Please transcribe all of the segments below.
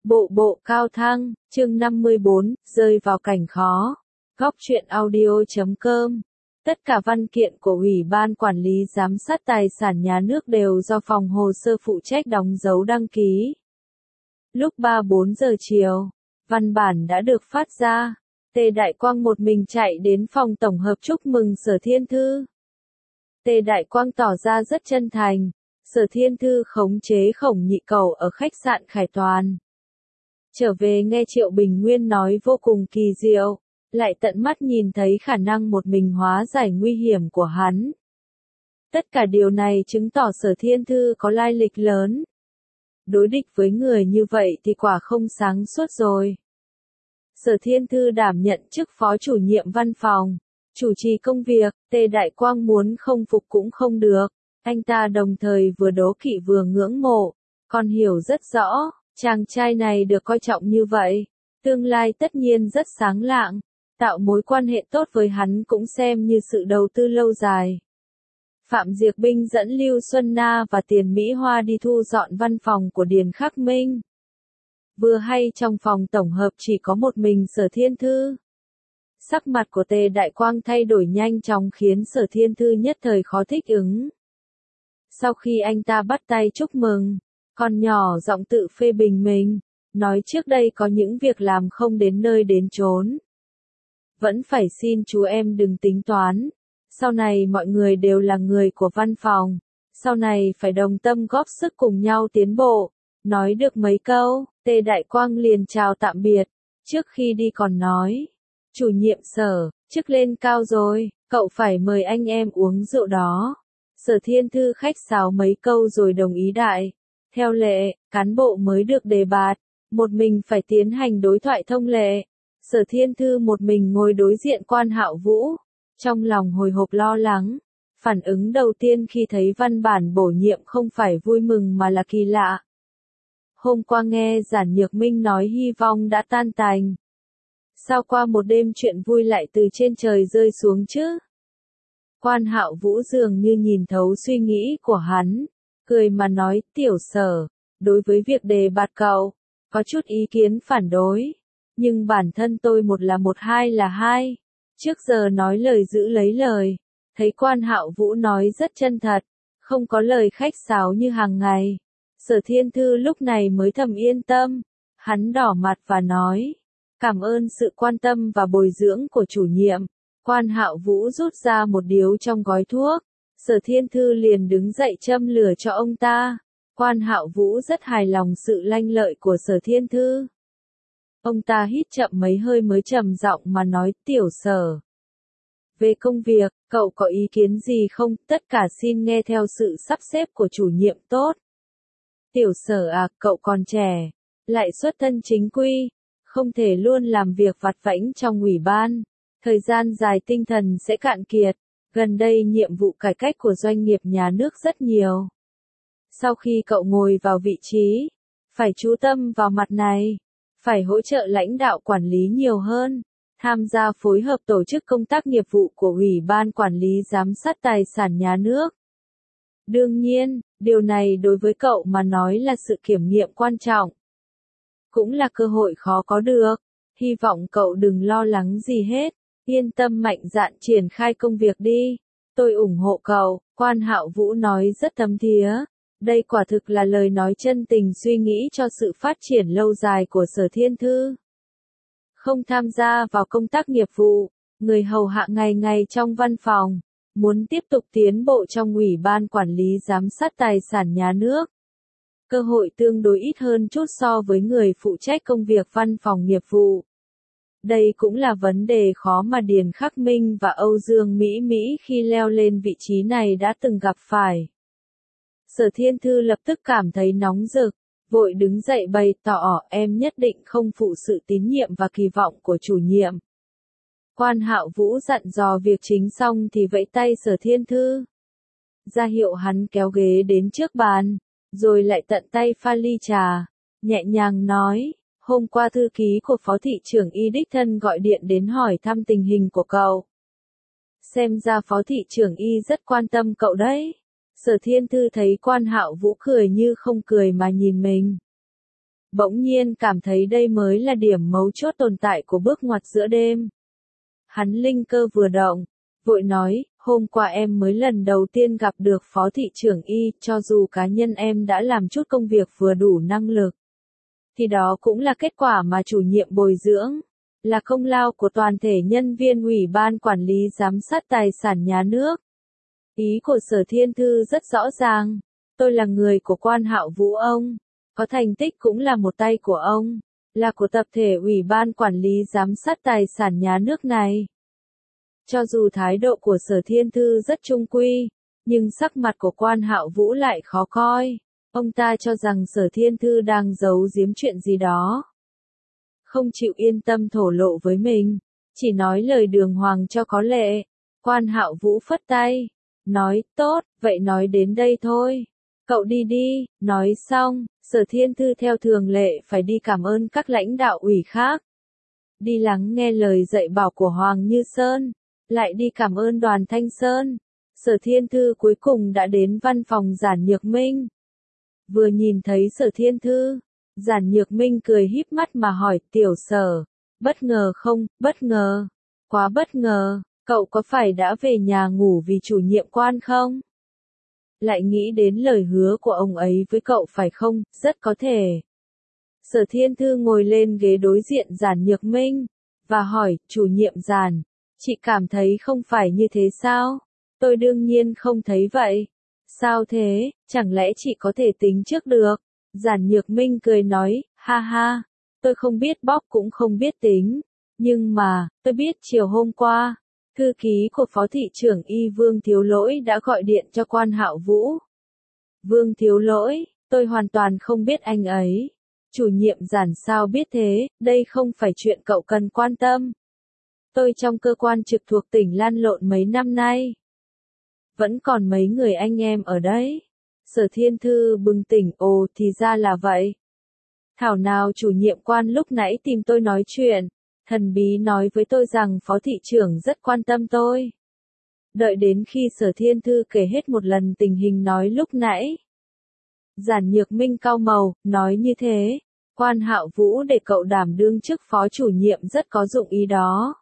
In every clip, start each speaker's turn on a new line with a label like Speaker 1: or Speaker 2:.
Speaker 1: Bộ bộ cao thăng, chương 54, rơi vào cảnh khó. Góc truyện audio.com. Tất cả văn kiện của Ủy ban Quản lý Giám sát Tài sản Nhà nước đều do phòng hồ sơ phụ trách đóng dấu đăng ký. Lúc 3-4 giờ chiều, văn bản đã được phát ra. Tề Đại Quang một mình chạy đến phòng tổng hợp chúc mừng Sở Thiên Thư. Tề Đại Quang tỏ ra rất chân thành. Sở Thiên Thư khống chế Khổng Nhị Cầu ở khách sạn Khải Toàn. Trở về nghe Triệu Bình Nguyên nói vô cùng kỳ diệu, lại tận mắt nhìn thấy khả năng một mình hóa giải nguy hiểm của hắn. Tất cả điều này chứng tỏ Sở Thiên Thư có lai lịch lớn. Đối địch với người như vậy thì quả không sáng suốt rồi. Sở Thiên Thư đảm nhận chức phó chủ nhiệm văn phòng, chủ trì công việc, Tề Đại Quang muốn không phục cũng không được. Anh ta đồng thời vừa đố kỵ vừa ngưỡng mộ, còn hiểu rất rõ, chàng trai này được coi trọng như vậy, tương lai tất nhiên rất sáng lạng, tạo mối quan hệ tốt với hắn cũng xem như sự đầu tư lâu dài. Phạm Diệc Binh dẫn Lưu Xuân Na và Tiền Mỹ Hoa đi thu dọn văn phòng của Điền Khắc Minh. Vừa hay trong phòng tổng hợp chỉ có một mình Sở Thiên Thư. Sắc mặt của Tề Đại Quang thay đổi nhanh chóng khiến Sở Thiên Thư nhất thời khó thích ứng. Sau khi anh ta bắt tay chúc mừng, con nhỏ giọng tự phê bình mình, nói trước đây có những việc làm không đến nơi đến chốn. Vẫn phải xin chú em đừng tính toán, sau này mọi người đều là người của văn phòng, sau này phải đồng tâm góp sức cùng nhau tiến bộ. Nói được mấy câu, Tề Đại Quang liền chào tạm biệt, trước khi đi còn nói, chủ nhiệm Sở, chức lên cao rồi, cậu phải mời anh em uống rượu đó. Sở Thiên Thư khách sáo mấy câu rồi đồng ý đại. Theo lệ, cán bộ mới được đề bạt, một mình phải tiến hành đối thoại thông lệ. Sở Thiên Thư một mình ngồi đối diện Quan Hạo Vũ, trong lòng hồi hộp lo lắng. Phản ứng đầu tiên khi thấy văn bản bổ nhiệm không phải vui mừng mà là kỳ lạ. Hôm qua nghe Giản Nhược Minh nói hy vọng đã tan tành. Sao qua một đêm chuyện vui lại từ trên trời rơi xuống chứ? Quan Hạo Vũ dường như nhìn thấu suy nghĩ của hắn, cười mà nói, tiểu Sở, đối với việc đề bạt cậu, có chút ý kiến phản đối, nhưng bản thân tôi một là một hai là hai, trước giờ nói lời giữ lấy lời, thấy Quan Hạo Vũ nói rất chân thật, không có lời khách sáo như hàng ngày. Sở Thiên Thư lúc này mới thầm yên tâm, hắn đỏ mặt và nói, cảm ơn sự quan tâm và bồi dưỡng của chủ nhiệm. Quan Hạo Vũ rút ra một điếu trong gói thuốc, Sở Thiên Thư liền đứng dậy châm lửa cho ông ta. Quan Hạo Vũ rất hài lòng sự lanh lợi của Sở Thiên Thư. Ông ta hít chậm mấy hơi mới trầm giọng mà nói, tiểu Sở. Về công việc, cậu có ý kiến gì không? Tất cả xin nghe theo sự sắp xếp của chủ nhiệm tốt. Tiểu Sở à, cậu còn trẻ, lại xuất thân chính quy, không thể luôn làm việc vặt vãnh trong ủy ban. Thời gian dài tinh thần sẽ cạn kiệt, gần đây nhiệm vụ cải cách của doanh nghiệp nhà nước rất nhiều. Sau khi cậu ngồi vào vị trí, phải chú tâm vào mặt này, phải hỗ trợ lãnh đạo quản lý nhiều hơn, tham gia phối hợp tổ chức công tác nghiệp vụ của Ủy ban Quản lý Giám sát Tài sản Nhà nước. Đương nhiên, điều này đối với cậu mà nói là sự kiểm nghiệm quan trọng. Cũng là cơ hội khó có được, hy vọng cậu đừng lo lắng gì hết. Yên tâm mạnh dạn triển khai công việc đi, tôi ủng hộ cậu, Quan Hạo Vũ nói rất thấm thía. Đây quả thực là lời nói chân tình suy nghĩ cho sự phát triển lâu dài của Sở Thiên Thư. Không tham gia vào công tác nghiệp vụ, người hầu hạ ngày ngày trong văn phòng, muốn tiếp tục tiến bộ trong Ủy ban Quản lý Giám sát Tài sản Nhà nước. Cơ hội tương đối ít hơn chút so với người phụ trách công việc văn phòng nghiệp vụ. Đây cũng là vấn đề khó mà Điền Khắc Minh và Âu Dương Mỹ Mỹ khi leo lên vị trí này đã từng gặp phải. Sở Thiên Thư lập tức cảm thấy nóng rực, vội đứng dậy bày tỏ em nhất định không phụ sự tín nhiệm và kỳ vọng của chủ nhiệm. Quan Hạo Vũ dặn dò việc chính xong thì vẫy tay Sở Thiên Thư. Ra hiệu hắn kéo ghế đến trước bàn, rồi lại tận tay pha ly trà, nhẹ nhàng nói. Hôm qua thư ký của Phó Thị trưởng Y đích thân gọi điện đến hỏi thăm tình hình của cậu. Xem ra Phó Thị trưởng Y rất quan tâm cậu đấy. Sở Thiên Thư thấy Quan Hạo Vũ cười như không cười mà nhìn mình. bỗng nhiên cảm thấy đây mới là điểm mấu chốt tồn tại của bước ngoặt giữa đêm. Hắn linh cơ vừa động, vội nói, hôm qua em mới lần đầu tiên gặp được phó thị trưởng Y, cho dù cá nhân em đã làm chút công việc vừa đủ năng lực. Thì đó cũng là kết quả mà chủ nhiệm bồi dưỡng, là công lao của toàn thể nhân viên Ủy ban Quản lý Giám sát Tài sản Nhà nước. Ý của Sở Thiên Thư rất rõ ràng, tôi là người của Quan Hạo Vũ ông, có thành tích cũng là một tay của ông, là của tập thể Ủy ban Quản lý Giám sát Tài sản Nhà nước này. Cho dù thái độ của Sở Thiên Thư rất trung quy, nhưng sắc mặt của Quan Hạo Vũ lại khó coi. Ông ta cho rằng Sở Thiên Thư đang giấu giếm chuyện gì đó. Không chịu yên tâm thổ lộ với mình, chỉ nói lời đường hoàng cho có lệ. Quan Hạo Vũ phất tay, nói, tốt, vậy nói đến đây thôi. Cậu đi đi, nói xong, Sở Thiên Thư theo thường lệ phải đi cảm ơn các lãnh đạo ủy khác. Đi lắng nghe lời dạy bảo của Hoàng Như Sơn, lại đi cảm ơn Đoàn Thanh Sơn. Sở Thiên Thư cuối cùng đã đến văn phòng Giản Nhược Minh. Vừa nhìn thấy Sở Thiên Thư, Giản Nhược Minh cười híp mắt mà hỏi, tiểu Sở, bất ngờ không, bất ngờ, quá bất ngờ, cậu có phải đã về nhà ngủ vì chủ nhiệm Quan không? Lại nghĩ đến lời hứa của ông ấy với cậu phải không, rất có thể. Sở Thiên Thư ngồi lên ghế đối diện Giản Nhược Minh, và hỏi, chủ nhiệm Giản, chị cảm thấy không phải như thế sao? Tôi đương nhiên không thấy vậy. Sao thế, chẳng lẽ chị có thể tính trước được? Giản Nhược Minh cười nói, ha ha, tôi không biết bóc cũng không biết tính. Nhưng mà, tôi biết chiều hôm qua, thư ký của Phó Thị trưởng Y Vương Thiếu Lỗi đã gọi điện cho Quan Hạo Vũ. Vương Thiếu Lỗi, tôi hoàn toàn không biết anh ấy. Chủ nhiệm Giản sao biết thế, đây không phải chuyện cậu cần quan tâm. Tôi trong cơ quan trực thuộc tỉnh lăn lộn mấy năm nay. Vẫn còn mấy người anh em ở đấy. Sở Thiên Thư bừng tỉnh, ồ thì ra là vậy. Thảo nào chủ nhiệm Quan lúc nãy tìm tôi nói chuyện, thần bí nói với tôi rằng Phó Thị trưởng rất quan tâm tôi. Đợi đến khi Sở Thiên Thư kể hết một lần tình hình nói lúc nãy. Giản Nhược Minh cau màu, nói như thế, Quan Hạo Vũ để cậu đảm đương chức phó chủ nhiệm rất có dụng ý đó.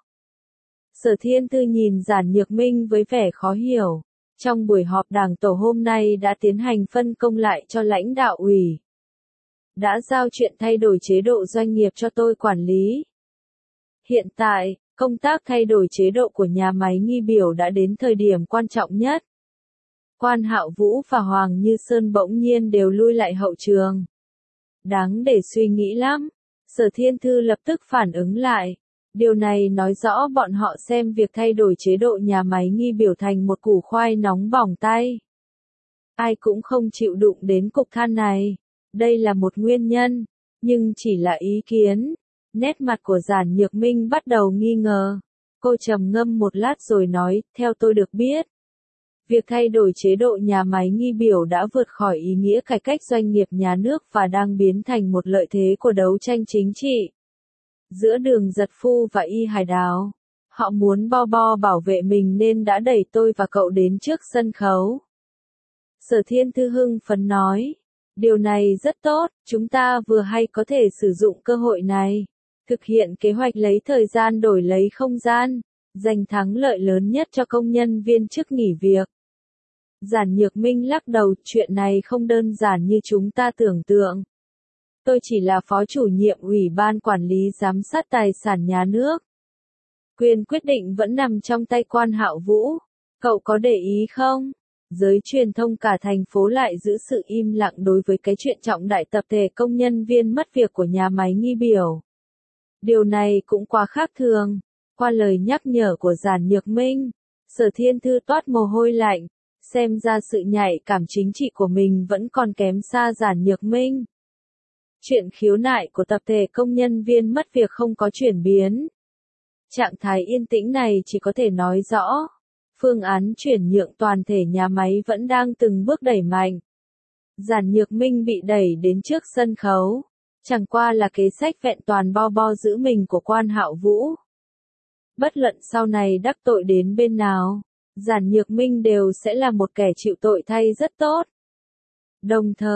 Speaker 1: Sở Thiên Thư nhìn Giản Nhược Minh với vẻ khó hiểu. Trong buổi họp đảng tổ hôm nay đã tiến hành phân công lại cho lãnh đạo ủy. Đã giao chuyện thay đổi chế độ doanh nghiệp cho tôi quản lý. Hiện tại, công tác thay đổi chế độ của nhà máy Nghi Biểu đã đến thời điểm quan trọng nhất. Quan Hạo Vũ và Hoàng Như Sơn bỗng nhiên đều lui lại hậu trường. Đáng để suy nghĩ lắm. Sở Thiên Thư lập tức phản ứng lại. Điều này nói rõ bọn họ xem việc thay đổi chế độ nhà máy Nghi Biểu thành một củ khoai nóng bỏng tay. Ai cũng không chịu đụng đến cục than này. Đây là một nguyên nhân, nhưng chỉ là ý kiến. Nét mặt của Giản Nhược Minh bắt đầu nghi ngờ. Cô trầm ngâm một lát rồi nói, theo tôi được biết. Việc thay đổi chế độ nhà máy Nghi Biểu đã vượt khỏi ý nghĩa cải cách doanh nghiệp nhà nước và đang biến thành một lợi thế của đấu tranh chính trị. Giữa Đường Giật Phu và Y Hải Đào, họ muốn bo bảo vệ mình nên đã đẩy tôi và cậu đến trước sân khấu. Sở Thiên Thư hưng phấn nói, điều này rất tốt, chúng ta vừa hay có thể sử dụng cơ hội này, thực hiện kế hoạch lấy thời gian đổi lấy không gian, giành thắng lợi lớn nhất cho công nhân viên chức nghỉ việc. Giản Nhược Minh lắc đầu, chuyện này không đơn giản như chúng ta tưởng tượng. Tôi chỉ là phó chủ nhiệm Ủy ban Quản lý Giám sát Tài sản Nhà nước. Quyền quyết định vẫn nằm trong tay Quan Hạo Vũ. Cậu có để ý không? Giới truyền thông cả thành phố lại giữ sự im lặng đối với cái chuyện trọng đại tập thể công nhân viên mất việc của nhà máy Nghi Biểu. Điều này cũng quá khác thường. Qua lời nhắc nhở của Giản Nhược Minh, Sở Thiên Thư toát mồ hôi lạnh, xem ra sự nhạy cảm chính trị của mình vẫn còn kém xa Giản Nhược Minh. Chuyện khiếu nại của tập thể công nhân viên mất việc không có chuyển biến. Trạng thái yên tĩnh này chỉ có thể nói rõ, phương án chuyển nhượng toàn thể nhà máy vẫn đang từng bước đẩy mạnh. Giản Nhược Minh bị đẩy đến trước sân khấu, chẳng qua là kế sách vẹn toàn bo giữ mình của Quan Hạo Vũ. Bất luận sau này đắc tội đến bên nào, Giản Nhược Minh đều sẽ là một kẻ chịu tội thay rất tốt. Đồng thời,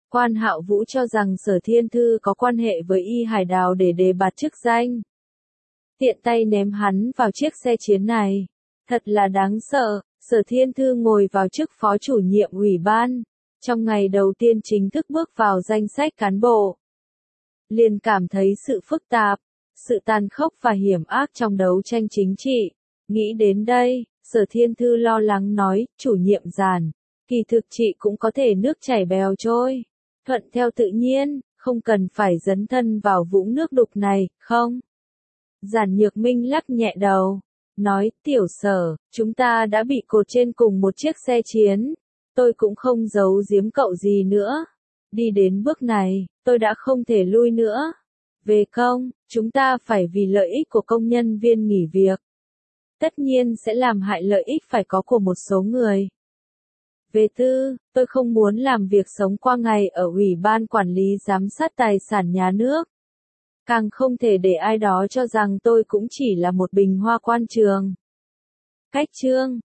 Speaker 1: Quan Hạo Vũ cho rằng Sở Thiên Thư có quan hệ với Y Hải Đào để đề bạt chức danh. Tiện tay ném hắn vào chiếc xe chiến này. Thật là đáng sợ, Sở Thiên Thư ngồi vào chức phó chủ nhiệm ủy ban. Trong ngày đầu tiên chính thức bước vào danh sách cán bộ. Liền cảm thấy sự phức tạp, sự tàn khốc và hiểm ác trong đấu tranh chính trị. Nghĩ đến đây, Sở Thiên Thư lo lắng nói, chủ nhiệm Giản, kỳ thực chị cũng có thể nước chảy bèo trôi. Thuận theo tự nhiên, không cần phải dấn thân vào vũng nước đục này, không? Giản Nhược Minh lắc nhẹ đầu, nói, tiểu Sở, chúng ta đã bị cột trên cùng một chiếc xe chiến. Tôi cũng không giấu giếm cậu gì nữa. Đi đến bước này, tôi đã không thể lui nữa. Về công, chúng ta phải vì lợi ích của công nhân viên nghỉ việc. Tất nhiên sẽ làm hại lợi ích phải có của một số người. Về tư, tôi không muốn làm việc sống qua ngày ở Ủy ban Quản lý Giám sát Tài sản Nhà nước. Càng không thể để ai đó cho rằng tôi cũng chỉ là một bình hoa quan trường. Cách chương